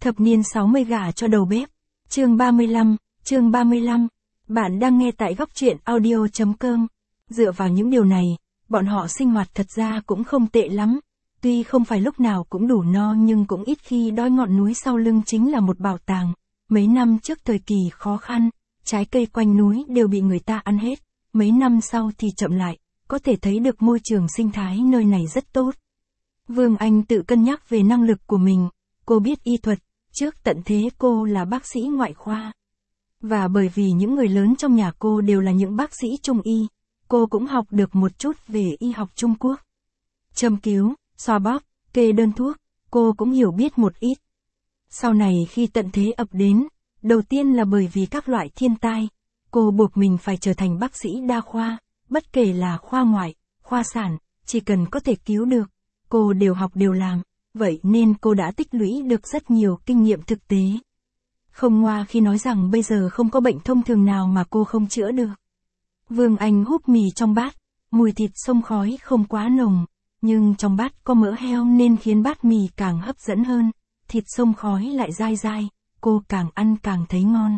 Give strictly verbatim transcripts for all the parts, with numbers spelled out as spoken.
Thập niên sáu mươi gả cho đầu bếp. Chương ba mươi lăm, chương ba mươi lăm. Bạn đang nghe tại góc truyện audio chấm com. Dựa vào những điều này, bọn họ sinh hoạt thật ra cũng không tệ lắm. Tuy không phải lúc nào cũng đủ no nhưng cũng ít khi đói. Ngọn núi sau lưng chính là một bảo tàng. Mấy năm trước thời kỳ khó khăn, trái cây quanh núi đều bị người ta ăn hết. Mấy năm sau thì chậm lại, có thể thấy được môi trường sinh thái nơi này rất tốt. Vương Anh tự cân nhắc về năng lực của mình. Cô biết y thuật, trước tận thế cô là bác sĩ ngoại khoa. Và bởi vì những người lớn trong nhà cô đều là những bác sĩ trung y, cô cũng học được một chút về y học Trung Quốc. Châm cứu, xoa bóp, kê đơn thuốc, cô cũng hiểu biết một ít. Sau này khi tận thế ập đến, đầu tiên là bởi vì các loại thiên tai, cô buộc mình phải trở thành bác sĩ đa khoa, bất kể là khoa ngoại, khoa sản, chỉ cần có thể cứu được, cô đều học đều làm, vậy nên cô đã tích lũy được rất nhiều kinh nghiệm thực tế. Không ngoa khi nói rằng bây giờ không có bệnh thông thường nào mà cô không chữa được. Vương Anh húp mì trong bát, mùi thịt xông khói không quá nồng, nhưng trong bát có mỡ heo nên khiến bát mì càng hấp dẫn hơn, thịt xông khói lại dai dai, cô càng ăn càng thấy ngon.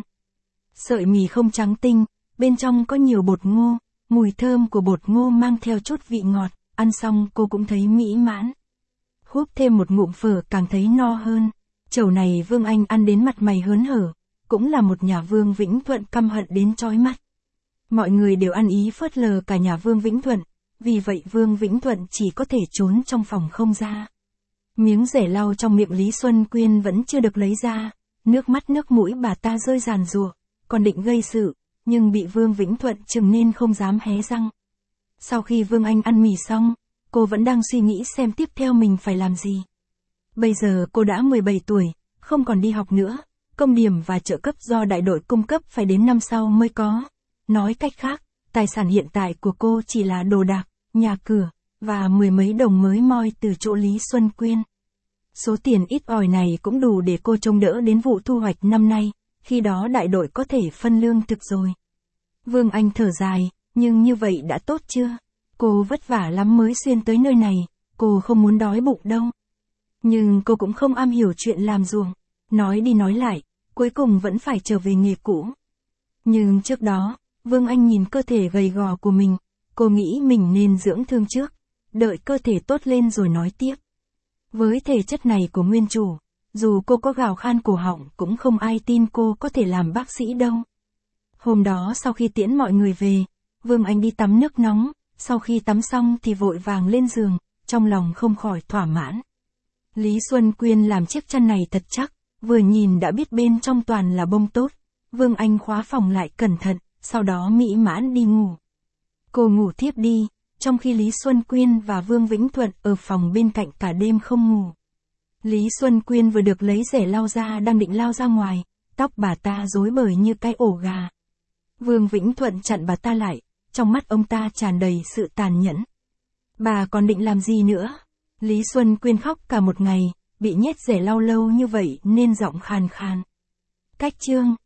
Sợi mì không trắng tinh, bên trong có nhiều bột ngô, mùi thơm của bột ngô mang theo chút vị ngọt, ăn xong cô cũng thấy mỹ mãn. Húp thêm một ngụm phở càng thấy no hơn. Chầu này Vương Anh ăn đến mặt mày hớn hở, cũng là một nhà Vương Vĩnh Thuận căm hận đến chói mắt. Mọi người đều ăn ý phớt lờ cả nhà Vương Vĩnh Thuận, vì vậy Vương Vĩnh Thuận chỉ có thể trốn trong phòng không ra. Miếng rẻ lau trong miệng Lý Xuân Quyên vẫn chưa được lấy ra, nước mắt nước mũi bà ta rơi ràn rụa, còn định gây sự, nhưng bị Vương Vĩnh Thuận chừng nên không dám hé răng. Sau khi Vương Anh ăn mì xong, cô vẫn đang suy nghĩ xem tiếp theo mình phải làm gì. Bây giờ cô đã mười bảy tuổi, không còn đi học nữa, công điểm và trợ cấp do đại đội cung cấp phải đến năm sau mới có. Nói cách khác, tài sản hiện tại của cô chỉ là đồ đạc, nhà cửa, và mười mấy đồng mới moi từ chỗ Lý Xuân Quyên. Số tiền ít ỏi này cũng đủ để cô trông đỡ đến vụ thu hoạch năm nay, khi đó đại đội có thể phân lương thực rồi. Vương Anh thở dài, nhưng như vậy đã tốt chưa? Cô vất vả lắm mới xuyên tới nơi này, cô không muốn đói bụng đâu. Nhưng cô cũng không am hiểu chuyện làm ruộng, nói đi nói lại, cuối cùng vẫn phải trở về nghề cũ. Nhưng trước đó, Vương Anh nhìn cơ thể gầy gò của mình, cô nghĩ mình nên dưỡng thương trước, đợi cơ thể tốt lên rồi nói tiếp. Với thể chất này của nguyên chủ, dù cô có gào khan cổ họng cũng không ai tin cô có thể làm bác sĩ đâu. Hôm đó sau khi tiễn mọi người về, Vương Anh đi tắm nước nóng, sau khi tắm xong thì vội vàng lên giường, trong lòng không khỏi thỏa mãn. Lý Xuân Quyên làm chiếc chăn này thật chắc, vừa nhìn đã biết bên trong toàn là bông tốt. Vương Anh khóa phòng lại cẩn thận, sau đó mỹ mãn đi ngủ. Cô ngủ thiếp đi, trong khi Lý Xuân Quyên và Vương Vĩnh Thuận ở phòng bên cạnh cả đêm không ngủ. Lý Xuân Quyên vừa được lấy rẻ lau ra đang định lao ra ngoài, tóc bà ta rối bời như cái ổ gà. Vương Vĩnh Thuận chặn bà ta lại, trong mắt ông ta tràn đầy sự tàn nhẫn. Bà còn định làm gì nữa? Lý Xuân Quyên khóc cả một ngày, bị nhét rẻ lau lâu như vậy nên giọng khàn khàn. Cách chương.